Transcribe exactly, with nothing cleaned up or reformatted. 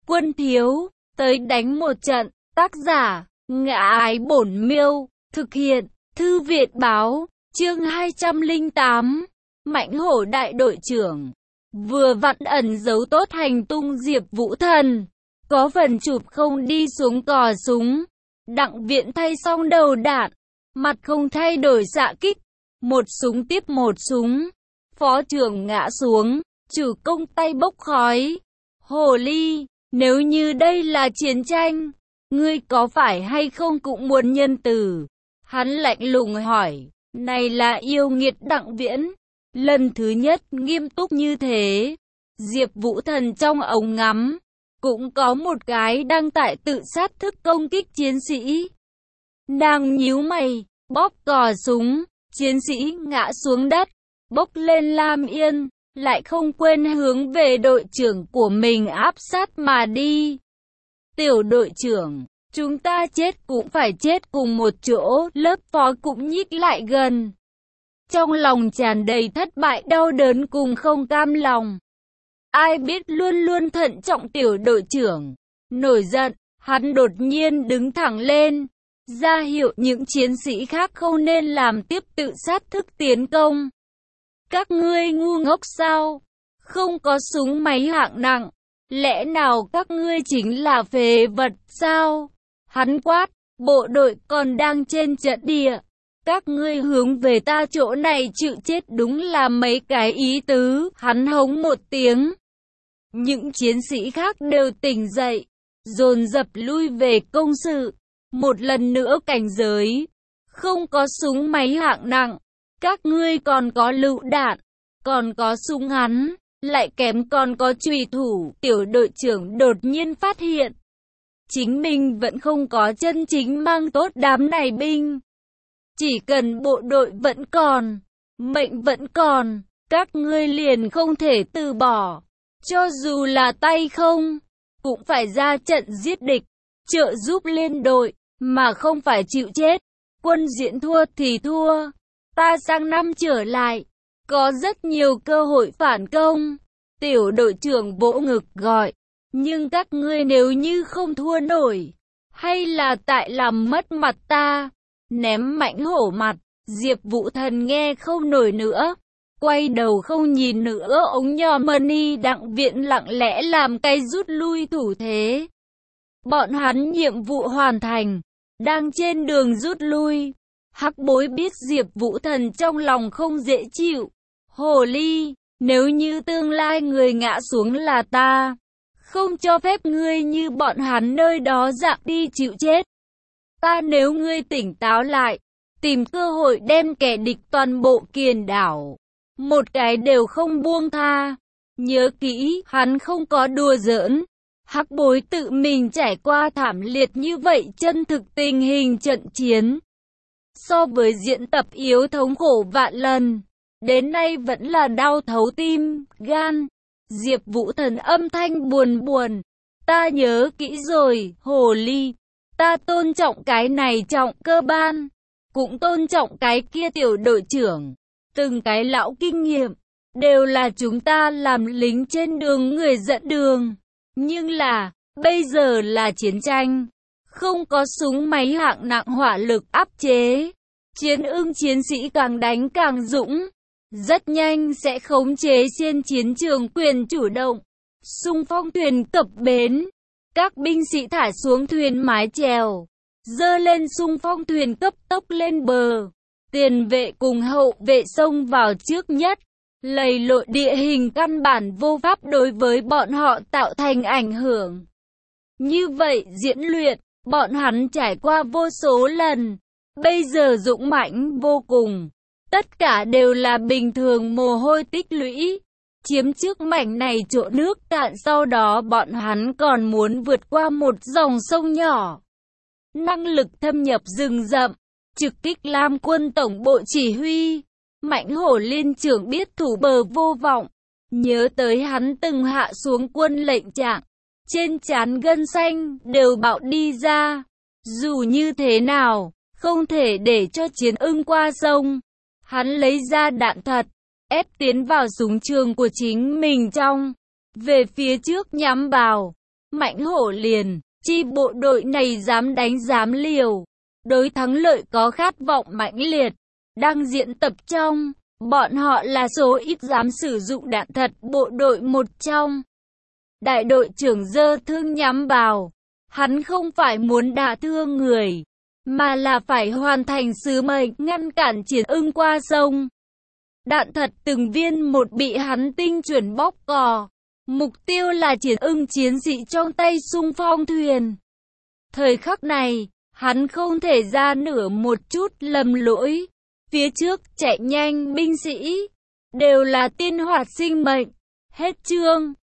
Quân thiếu, tới đánh một trận. Tác giả, Ngã Ái Bổn Miêu. Thực hiện, Thư Việt Báo. Chương hai trăm lẻ tám. Mãnh hổ đại đội trưởng. Vừa vặn ẩn giấu tốt hành tung Diệp Vũ Thần. Có phần chụp không đi xuống cò súng. Đặng Viễn thay xong đầu đạn. Mặt không thay đổi xạ kích. Một súng tiếp một súng. Phó trưởng ngã xuống. Chủ công tay bốc khói. Hồ ly, nếu như đây là chiến tranh, ngươi có phải hay không cũng muốn nhân từ? Hắn lạnh lùng hỏi. Này là yêu nghiệt Đặng Viễn. Lần thứ nhất nghiêm túc như thế. Diệp Vũ Thần trong ống ngắm. Cũng có một cái đang tại tự sát thức công kích chiến sĩ. Nàng nhíu mày, bóp cò súng. Chiến sĩ ngã xuống đất. Bốc lên lam yên. Lại không quên hướng về đội trưởng của mình áp sát mà đi. Tiểu đội trưởng, chúng ta chết cũng phải chết cùng một chỗ. Lớp phó cũng nhích lại gần. Trong lòng tràn đầy thất bại đau đớn cùng không cam lòng. Ai biết luôn luôn thận trọng tiểu đội trưởng. Nổi giận, hắn đột nhiên đứng thẳng lên. Ra hiệu những chiến sĩ khác không nên làm tiếp tự sát thức tiến công. Các ngươi ngu ngốc sao? Không có súng máy hạng nặng. Lẽ nào các ngươi chính là phế vật sao? Hắn quát, bộ đội còn đang trên trận địa. Các ngươi hướng về ta chỗ này chịu chết đúng là mấy cái ý tứ. Hắn hống một tiếng. Những chiến sĩ khác đều tỉnh dậy. Dồn dập lui về công sự. Một lần nữa cảnh giới. Không có súng máy hạng nặng. Các ngươi còn có lựu đạn, còn có súng ngắn, lại kém còn có chùy thủ. Tiểu đội trưởng đột nhiên phát hiện, chính mình vẫn không có chân chính mang tốt đám này binh. Chỉ cần bộ đội vẫn còn, mệnh vẫn còn, các ngươi liền không thể từ bỏ. Cho dù là tay không, cũng phải ra trận giết địch, trợ giúp liên đội, mà không phải chịu chết. Quân diễn thua thì thua. Ta sang năm trở lại, có rất nhiều cơ hội phản công. Tiểu đội trưởng vỗ ngực gọi. Nhưng các ngươi nếu như không thua nổi, hay là tại làm mất mặt ta, ném mãnh hổ mặt. Diệp Vũ Thần nghe không nổi nữa. Quay đầu không nhìn nữa ống nhòm money. Đặng Viễn lặng lẽ làm cái rút lui thủ thế. Bọn hắn nhiệm vụ hoàn thành. Đang trên đường rút lui. Hắc Bối biết Diệp Vũ Thần trong lòng không dễ chịu. Hồ ly, nếu như tương lai người ngã xuống là ta, không cho phép ngươi như bọn hắn nơi đó dạng đi chịu chết. Ta nếu ngươi tỉnh táo lại, tìm cơ hội đem kẻ địch toàn bộ kiền đảo. Một cái đều không buông tha. Nhớ kỹ, hắn không có đùa giỡn. Hắc Bối tự mình trải qua thảm liệt như vậy chân thực tình hình trận chiến. So với diễn tập yếu thống khổ vạn lần, đến nay vẫn là đau thấu tim, gan. Diệp Vũ Thần âm thanh buồn buồn. Ta nhớ kỹ rồi, hồ ly. Ta tôn trọng cái này trọng cơ ban. Cũng tôn trọng cái kia tiểu đội trưởng. Từng cái lão kinh nghiệm. Đều là chúng ta làm lính trên đường người dẫn đường. Nhưng là, bây giờ là chiến tranh. Không có súng máy hạng nặng hỏa lực áp chế. Chiến ưng chiến sĩ càng đánh càng dũng. Rất nhanh sẽ khống chế trên chiến trường quyền chủ động. Xung phong thuyền cập bến. Các binh sĩ thả xuống thuyền mái chèo. Dơ lên xung phong thuyền cấp tốc lên bờ. Tiền vệ cùng hậu vệ xông vào trước nhất. Lầy lội địa hình căn bản vô pháp đối với bọn họ tạo thành ảnh hưởng. Như vậy diễn luyện, bọn hắn trải qua vô số lần. Bây giờ dũng mãnh vô cùng. Tất cả đều là bình thường mồ hôi tích lũy. Chiếm trước mảnh này chỗ nước cạn, sau đó bọn hắn còn muốn vượt qua một dòng sông nhỏ. Năng lực thâm nhập rừng rậm, trực kích Lam quân tổng bộ chỉ huy. Mãnh hổ liên trưởng biết thủ bờ vô vọng. Nhớ tới hắn từng hạ xuống quân lệnh trạng. Trên trán gân xanh đều bạo đi ra. Dù như thế nào, không thể để cho chiến ưng qua sông. Hắn lấy ra đạn thật, ép tiến vào súng trường của chính mình trong. Về phía trước nhắm vào. Mãnh hổ liền, chi bộ đội này dám đánh dám liều, đối thắng lợi có khát vọng mãnh liệt. Đang diễn tập trong, bọn họ là số ít dám sử dụng đạn thật bộ đội một trong. Đại đội trưởng giơ thương nhắm vào, hắn không phải muốn đả thương người, mà là phải hoàn thành sứ mệnh ngăn cản Triển Ưng qua sông. Đạn thật từng viên một bị hắn tinh chuẩn bóp cò. Mục tiêu là Triển Ưng chiến sĩ trong tay xung phong thuyền. Thời khắc này, hắn không thể ra nửa một chút lầm lỗi. Phía trước chạy nhanh binh sĩ, đều là tiên hoạt sinh mệnh. Hết chương.